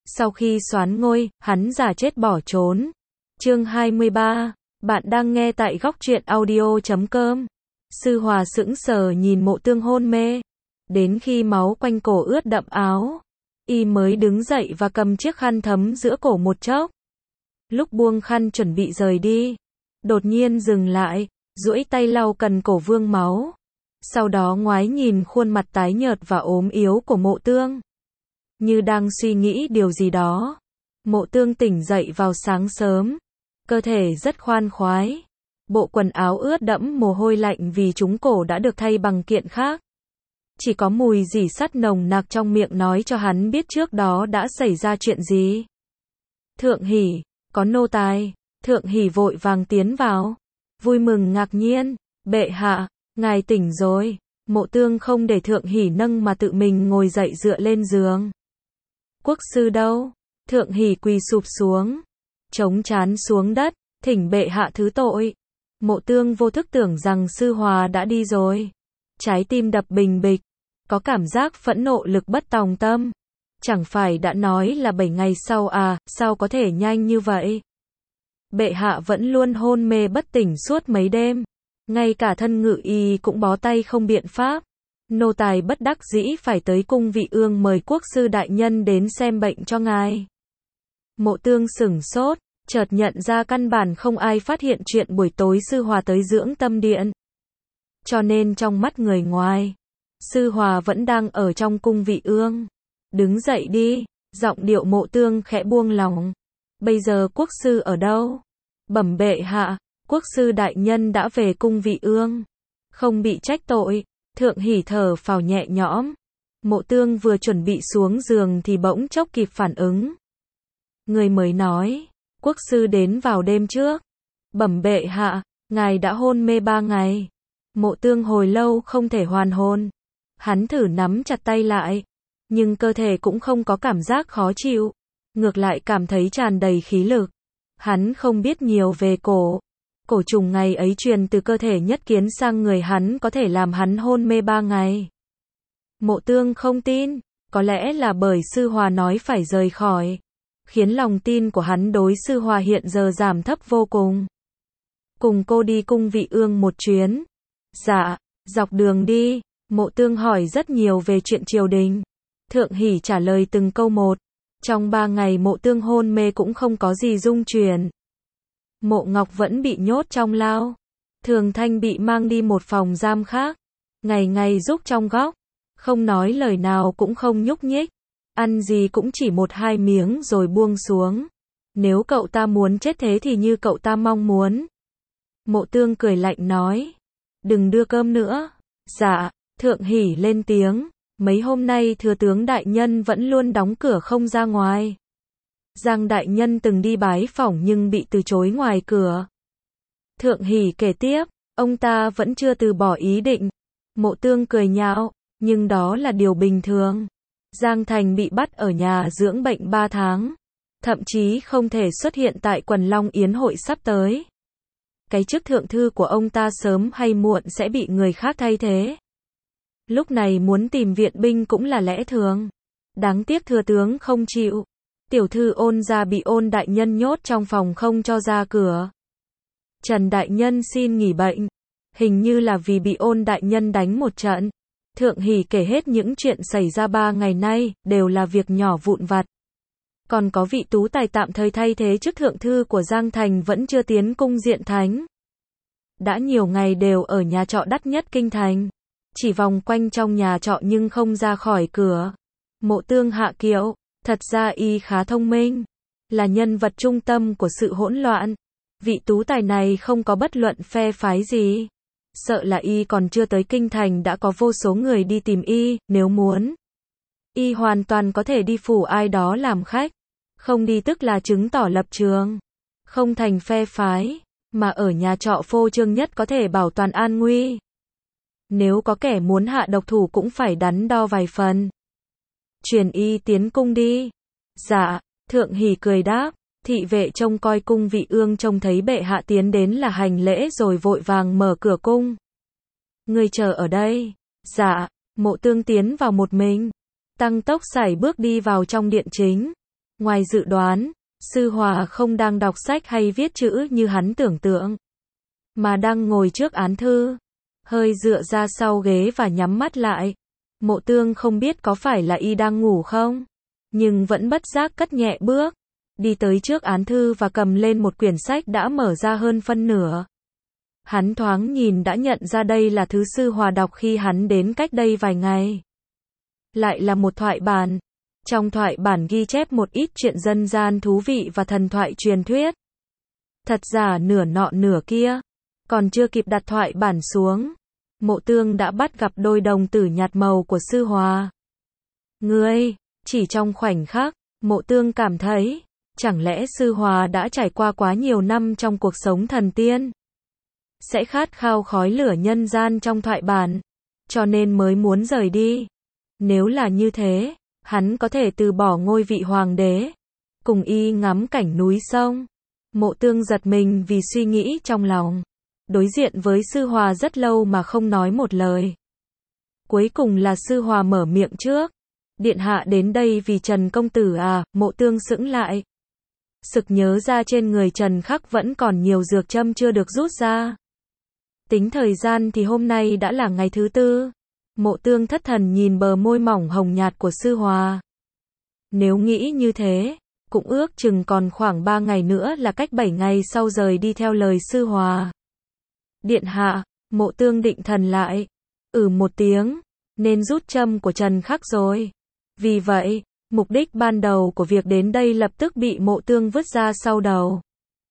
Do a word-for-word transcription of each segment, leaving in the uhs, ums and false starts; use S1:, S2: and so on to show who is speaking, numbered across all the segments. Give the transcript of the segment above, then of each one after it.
S1: Sau khi soán ngôi, hắn giả chết bỏ trốn. Chương hai mươi ba, bạn đang nghe tại góc truyện audio chấm com. Sư Hòa sững sờ nhìn Mộ Tương hôn mê, đến khi máu quanh cổ ướt đậm áo, y mới đứng dậy và cầm chiếc khăn thấm giữa cổ một chốc. Lúc buông khăn chuẩn bị rời đi, đột nhiên dừng lại, duỗi tay lau cần cổ vương máu. Sau đó ngoái nhìn khuôn mặt tái nhợt và ốm yếu của Mộ Tương. Như đang suy nghĩ điều gì đó, Mộ Tương tỉnh dậy vào sáng sớm, cơ thể rất khoan khoái. Bộ quần áo ướt đẫm mồ hôi lạnh vì trúng cổ đã được thay bằng kiện khác. Chỉ có mùi rỉ sắt nồng nặc trong miệng nói cho hắn biết trước đó đã xảy ra chuyện gì. Thượng Hỉ, có nô tài. Thượng Hỉ vội vàng tiến vào, vui mừng ngạc nhiên, bệ hạ, ngài tỉnh rồi. Mộ Tương không để Thượng Hỉ nâng mà tự mình ngồi dậy dựa lên giường. Quốc sư đâu? Thượng Hỉ quỳ sụp xuống, chống trán xuống đất, thỉnh bệ hạ thứ tội. Mộ Tương vô thức tưởng rằng Sư Hòa đã đi rồi. Trái tim đập bình bịch, có cảm giác phẫn nộ lực bất tòng tâm. Chẳng phải đã nói là bảy ngày sau à, sao có thể nhanh như vậy? Bệ hạ vẫn luôn hôn mê bất tỉnh suốt mấy đêm. Ngay cả thân ngự y cũng bó tay không biện pháp. Nô tài bất đắc dĩ phải tới cung vị ương mời quốc sư đại nhân đến xem bệnh cho ngài. Mộ Tương sửng sốt, chợt nhận ra căn bản không ai phát hiện chuyện buổi tối Sư Hòa tới dưỡng tâm điện. Cho nên trong mắt người ngoài, Sư Hòa vẫn đang ở trong cung vị ương. Đứng dậy đi, giọng điệu Mộ Tương khẽ buông lòng. Bây giờ quốc sư ở đâu? Bẩm bệ hạ, quốc sư đại nhân đã về cung vị ương, không bị trách tội. Thượng Hỉ thở phào nhẹ nhõm. Mộ Tương vừa chuẩn bị xuống giường thì bỗng chốc kịp phản ứng. Người mới nói, quốc sư đến vào đêm trước. Bẩm bệ hạ, ngài đã hôn mê ba ngày. Mộ Tương hồi lâu không thể hoàn hồn. Hắn thử nắm chặt tay lại, nhưng cơ thể cũng không có cảm giác khó chịu, ngược lại cảm thấy tràn đầy khí lực. Hắn không biết nhiều về cổ. Cổ trùng ngày ấy truyền từ cơ thể Nhất Kiến sang người hắn có thể làm hắn hôn mê ba ngày. Mộ Tương không tin, có lẽ là bởi Sư Hòa nói phải rời khỏi, khiến lòng tin của hắn đối Sư Hòa hiện giờ giảm thấp vô cùng. Cùng cô đi cung vị ương một chuyến. Dạ, dọc đường đi, Mộ Tương hỏi rất nhiều về chuyện triều đình. Thượng Hỉ trả lời từng câu một. Trong ba ngày Mộ Tương hôn mê cũng không có gì rung chuyển. Mộ Ngọc vẫn bị nhốt trong lao. Thường Thanh bị mang đi một phòng giam khác. Ngày ngày rúc trong góc. Không nói lời nào cũng không nhúc nhích. Ăn gì cũng chỉ một hai miếng rồi buông xuống. Nếu cậu ta muốn chết thế thì như cậu ta mong muốn. Mộ Tương cười lạnh nói. Đừng đưa cơm nữa. Dạ, Thượng Hỉ lên tiếng. Mấy hôm nay thừa tướng đại nhân vẫn luôn đóng cửa không ra ngoài. Giang đại nhân từng đi bái phỏng nhưng bị từ chối ngoài cửa. Thượng Hỉ kể tiếp, ông ta vẫn chưa từ bỏ ý định. Mộ Tương cười nhạo, nhưng đó là điều bình thường. Giang Thành bị bắt ở nhà dưỡng bệnh ba tháng, thậm chí không thể xuất hiện tại Quần Long Yến hội sắp tới. Cái chức thượng thư của ông ta sớm hay muộn sẽ bị người khác thay thế. Lúc này muốn tìm viện binh cũng là lẽ thường. Đáng tiếc thừa tướng không chịu. Tiểu thư Ôn gia bị Ôn đại nhân nhốt trong phòng không cho ra cửa. Trần đại nhân xin nghỉ bệnh, hình như là vì bị Ôn đại nhân đánh một trận. Thượng Hỉ kể hết những chuyện xảy ra ba ngày nay, đều là việc nhỏ vụn vặt. Còn có vị tú tài tạm thời thay thế chức thượng thư của Giang Thành vẫn chưa tiến cung diện thánh. Đã nhiều ngày đều ở nhà trọ đắt nhất kinh thành. Chỉ vòng quanh trong nhà trọ nhưng không ra khỏi cửa. Mộ Tương hạ kiệu, thật ra y khá thông minh, là nhân vật trung tâm của sự hỗn loạn. Vị tú tài này không có bất luận phe phái gì. Sợ là y còn chưa tới kinh thành đã có vô số người đi tìm y, nếu muốn. Y hoàn toàn có thể đi phủ ai đó làm khách. Không đi tức là chứng tỏ lập trường. Không thành phe phái, mà ở nhà trọ phô trương nhất có thể bảo toàn an nguy. Nếu có kẻ muốn hạ độc thủ cũng phải đắn đo vài phần. Truyền y tiến cung đi. Dạ, Thượng Hỉ cười đáp. Thị vệ trông coi cung vị ương trông thấy bệ hạ tiến đến là hành lễ rồi vội vàng mở cửa cung. Người chờ ở đây. Dạ, Mộ Tương tiến vào một mình. Tăng tốc sải bước đi vào trong điện chính. Ngoài dự đoán, Sư Hòa không đang đọc sách hay viết chữ như hắn tưởng tượng, mà đang ngồi trước án thư, hơi dựa ra sau ghế và nhắm mắt lại. Mộ Tương không biết có phải là y đang ngủ không, nhưng vẫn bất giác cất nhẹ bước, đi tới trước án thư và cầm lên một quyển sách đã mở ra hơn phân nửa. Hắn thoáng nhìn đã nhận ra đây là thứ Sư Hòa đọc khi hắn đến cách đây vài ngày. Lại là một thoại bản. Trong thoại bản ghi chép một ít chuyện dân gian thú vị và thần thoại truyền thuyết. Thật giả nửa nọ nửa kia. Còn chưa kịp đặt thoại bản xuống, Mộ Tương đã bắt gặp đôi đồng tử nhạt màu của Sư Hòa. Ngươi, chỉ trong khoảnh khắc, Mộ Tương cảm thấy, chẳng lẽ Sư Hòa đã trải qua quá nhiều năm trong cuộc sống thần tiên, sẽ khát khao khói lửa nhân gian trong thoại bản, cho nên mới muốn rời đi. Nếu là như thế, hắn có thể từ bỏ ngôi vị hoàng đế, cùng y ngắm cảnh núi sông. Mộ Tương giật mình vì suy nghĩ trong lòng. Đối diện với Sư Hòa rất lâu mà không nói một lời. Cuối cùng là Sư Hòa mở miệng trước. Điện hạ đến đây vì Trần công tử à? Mộ Tương sững lại. Sực nhớ ra trên người Trần Khắc vẫn còn nhiều dược châm chưa được rút ra. Tính thời gian thì hôm nay đã là ngày thứ tư. Mộ Tương thất thần nhìn bờ môi mỏng hồng nhạt của Sư Hòa. Nếu nghĩ như thế, cũng ước chừng còn khoảng ba ngày nữa là cách bảy ngày sau rời đi theo lời Sư Hòa. Điện hạ, Mộ Tương định thần lại. Ừ một tiếng, nên rút châm của Trần Khắc rồi. Vì vậy, mục đích ban đầu của việc đến đây lập tức bị Mộ Tương vứt ra sau đầu.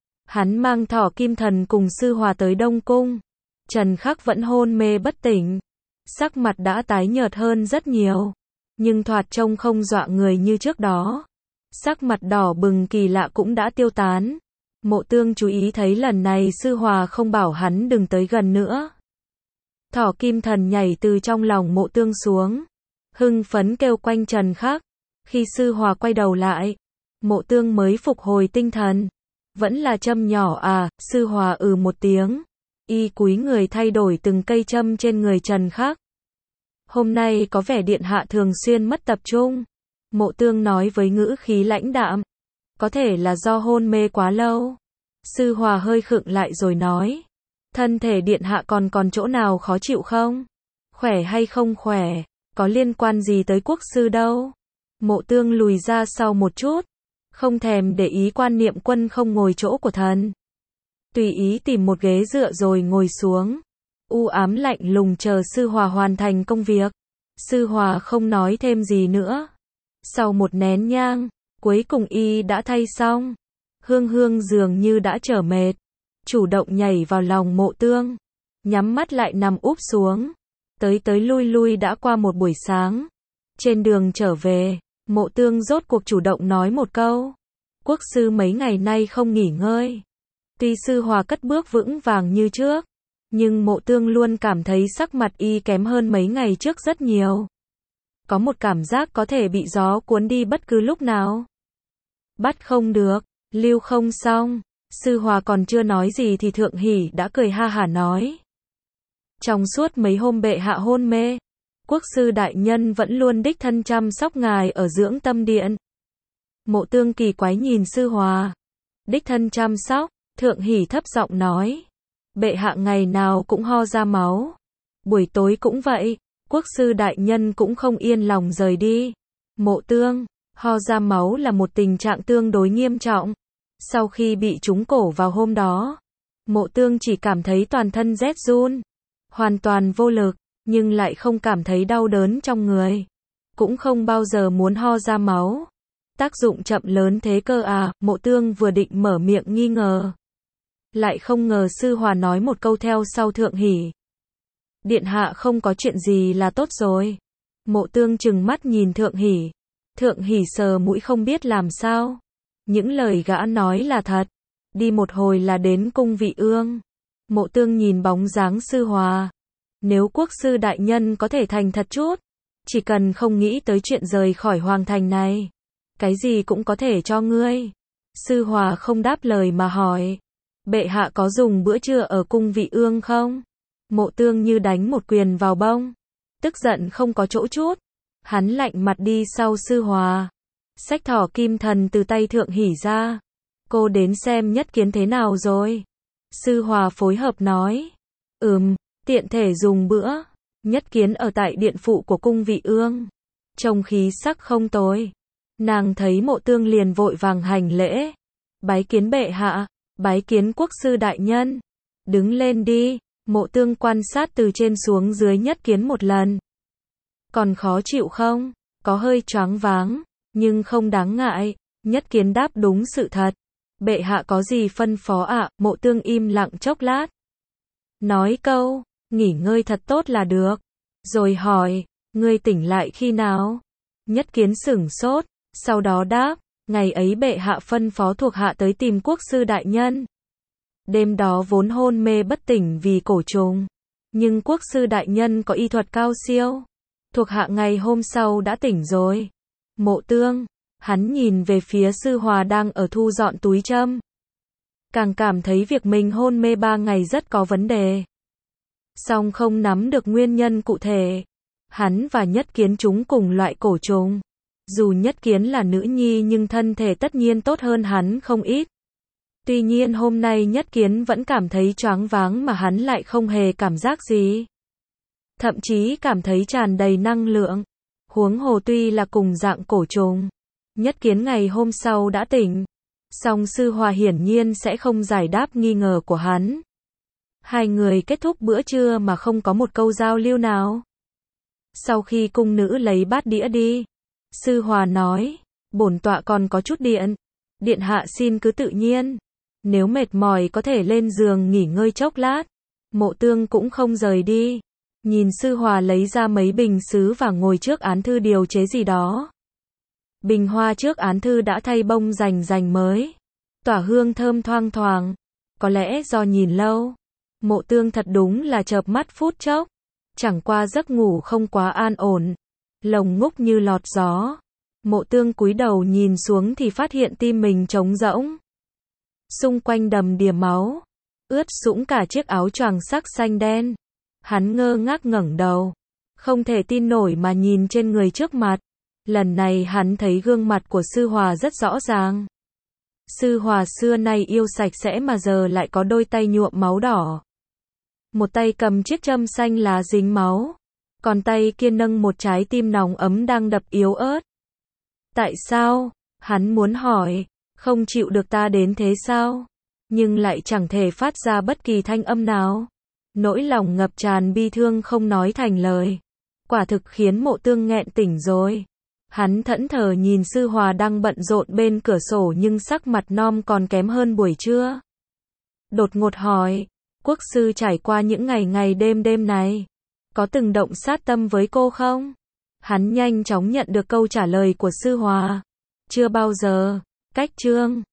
S1: Hắn mang Thỏ Kim Thần cùng Sư Hòa tới Đông Cung. Trần Khắc vẫn hôn mê bất tỉnh. Sắc mặt đã tái nhợt hơn rất nhiều, nhưng thoạt trông không dọa người như trước đó. Sắc mặt đỏ bừng kỳ lạ cũng đã tiêu tán. Mộ Tương chú ý thấy lần này Sư Hòa không bảo hắn đừng tới gần nữa. Thỏ Kim Thần nhảy từ trong lòng Mộ Tương xuống, hưng phấn kêu quanh Trần Khắc. Khi Sư Hòa quay đầu lại, Mộ Tương mới phục hồi tinh thần. Vẫn là châm nhỏ à? Sư Hòa ừ một tiếng. Y cúi người thay đổi từng cây châm trên người Trần Khắc. Hôm nay có vẻ điện hạ thường xuyên mất tập trung. Mộ Tương nói với ngữ khí lãnh đạm. Có thể là do hôn mê quá lâu. Sư Hòa hơi khựng lại rồi nói. Thân thể điện hạ còn còn chỗ nào khó chịu không? Khỏe hay không khỏe, có liên quan gì tới quốc sư đâu. Mộ Tương lùi ra sau một chút, không thèm để ý quan niệm quân không ngồi chỗ của thần. Tùy ý tìm một ghế dựa rồi ngồi xuống. U ám lạnh lùng chờ Sư Hòa hoàn thành công việc. Sư Hòa không nói thêm gì nữa. Sau một nén nhang, cuối cùng y đã thay xong. Hương Hương dường như đã trở mệt, chủ động nhảy vào lòng Mộ Tương, nhắm mắt lại nằm úp xuống. Tới tới lui lui đã qua một buổi sáng. Trên đường trở về, Mộ Tương rốt cuộc chủ động nói một câu. Quốc sư mấy ngày nay không nghỉ ngơi. Tuy Sư Hòa cất bước vững vàng như trước, nhưng Mộ Tương luôn cảm thấy sắc mặt y kém hơn mấy ngày trước rất nhiều. Có một cảm giác có thể bị gió cuốn đi bất cứ lúc nào. Bắt không được, lưu không xong. Sư Hòa còn chưa nói gì thì Thượng Hỷ đã cười ha hả nói. Trong suốt mấy hôm bệ hạ hôn mê, quốc sư đại nhân vẫn luôn đích thân chăm sóc ngài ở dưỡng tâm điện. Mộ Tương kỳ quái nhìn Sư Hòa. Đích thân chăm sóc, Thượng Hỷ thấp giọng nói. Bệ hạ ngày nào cũng ho ra máu. Buổi tối cũng vậy, quốc sư đại nhân cũng không yên lòng rời đi. Mộ Tương, ho ra máu là một tình trạng tương đối nghiêm trọng. Sau khi bị trúng cổ vào hôm đó, Mộ Tương chỉ cảm thấy toàn thân rét run, hoàn toàn vô lực, nhưng lại không cảm thấy đau đớn trong người. Cũng không bao giờ muốn ho ra máu. Tác dụng chậm lớn thế cơ à? Mộ Tương vừa định mở miệng nghi ngờ, lại không ngờ Sư Hòa nói một câu theo sau Thượng Hỷ. Điện hạ không có chuyện gì là tốt rồi. Mộ Tương trừng mắt nhìn Thượng Hỷ. Thượng Hỷ sờ mũi không biết làm sao. Những lời gã nói là thật. Đi một hồi là đến cung Vị Ương. Mộ Tương nhìn bóng dáng Sư Hòa. Nếu quốc sư đại nhân có thể thành thật chút, chỉ cần không nghĩ tới chuyện rời khỏi hoàng thành này, cái gì cũng có thể cho ngươi. Sư Hòa không đáp lời mà hỏi. Bệ hạ có dùng bữa trưa ở cung Vị Ương không? Mộ Tương như đánh một quyền vào bông. Tức giận không có chỗ chút. Hắn lạnh mặt đi sau Sư Hòa. xách thỏ kim thần từ tay Thượng Hỷ ra. Cô đến xem Nhất Kiến thế nào rồi? Sư Hòa phối hợp nói. Ừm, tiện thể dùng bữa. Nhất Kiến ở tại điện phụ của cung vị ương. Trông khí sắc không tồi. Nàng thấy Mộ Tương liền vội vàng hành lễ. Bái kiến bệ hạ, bái kiến quốc sư đại nhân. Đứng lên đi. Mộ Tương quan sát từ trên xuống dưới Nhất Kiến một lần. Còn khó chịu không? Có hơi choáng váng, nhưng không đáng ngại. Nhất Kiến đáp đúng sự thật. Bệ hạ có gì phân phó ạ? À? Mộ Tương im lặng chốc lát. Nói câu, nghỉ ngơi thật tốt là được. Rồi hỏi, ngươi tỉnh lại khi nào? Nhất Kiến sửng sốt, sau đó đáp, ngày ấy bệ hạ phân phó thuộc hạ tới tìm quốc sư đại nhân. Đêm đó vốn hôn mê bất tỉnh vì cổ trùng. Nhưng quốc sư đại nhân có y thuật cao siêu. Thuộc hạ ngày hôm sau đã tỉnh rồi. Mộ Tương, hắn nhìn về phía Sư Hòa đang ở thu dọn túi châm. Càng cảm thấy việc mình hôn mê ba ngày rất có vấn đề. Song không nắm được nguyên nhân cụ thể. Hắn và Nhất Kiến chúng cùng loại cổ trùng. Dù Nhất Kiến là nữ nhi nhưng thân thể tất nhiên tốt hơn hắn không ít. Tuy nhiên hôm nay Nhất Kiến vẫn cảm thấy choáng váng mà hắn lại không hề cảm giác gì. Thậm chí cảm thấy tràn đầy năng lượng. Huống hồ tuy là cùng dạng cổ trùng. Nhất Kiến ngày hôm sau đã tỉnh. Song Sư Hòa hiển nhiên sẽ không giải đáp nghi ngờ của hắn. Hai người kết thúc bữa trưa mà không có một câu giao lưu nào. Sau khi cung nữ lấy bát đĩa đi, Sư Hòa nói, bổn tọa còn có chút điện. Điện hạ xin cứ tự nhiên. Nếu mệt mỏi có thể lên giường nghỉ ngơi chốc lát. Mộ Tương cũng không rời đi. Nhìn Sư Hòa lấy ra mấy bình sứ và ngồi trước án thư điều chế gì đó. Bình hoa trước án thư đã thay bông rành rành mới. Tỏa hương thơm thoang thoảng. Có lẽ do nhìn lâu. Mộ Tương thật đúng là chợp mắt phút chốc. Chẳng qua giấc ngủ không quá an ổn. Lồng ngúc như lọt gió. Mộ Tương cúi đầu nhìn xuống thì phát hiện tim mình trống rỗng. Xung quanh đầm đìa máu. Ướt sũng cả chiếc áo choàng sắc xanh đen. Hắn ngơ ngác ngẩng đầu. Không thể tin nổi mà nhìn trên người trước mặt. Lần này hắn thấy gương mặt của Sư Hòa rất rõ ràng. Sư Hòa xưa nay yêu sạch sẽ mà giờ lại có đôi tay nhuộm máu đỏ. Một tay cầm chiếc châm xanh lá dính máu. Còn tay kia nâng một trái tim nóng ấm đang đập yếu ớt. Tại sao? Hắn muốn hỏi. Không chịu được ta đến thế sao? Nhưng lại chẳng thể phát ra bất kỳ thanh âm nào. Nỗi lòng ngập tràn bi thương không nói thành lời. Quả thực khiến Mộ Tương nghẹn tỉnh rồi. Hắn thẫn thờ nhìn Sư Hòa đang bận rộn bên cửa sổ nhưng sắc mặt non còn kém hơn buổi trưa. Đột ngột hỏi, quốc sư trải qua những ngày ngày đêm đêm này, có từng động sát tâm với cô không? Hắn nhanh chóng nhận được câu trả lời của Sư Hòa. Chưa bao giờ. Cách chương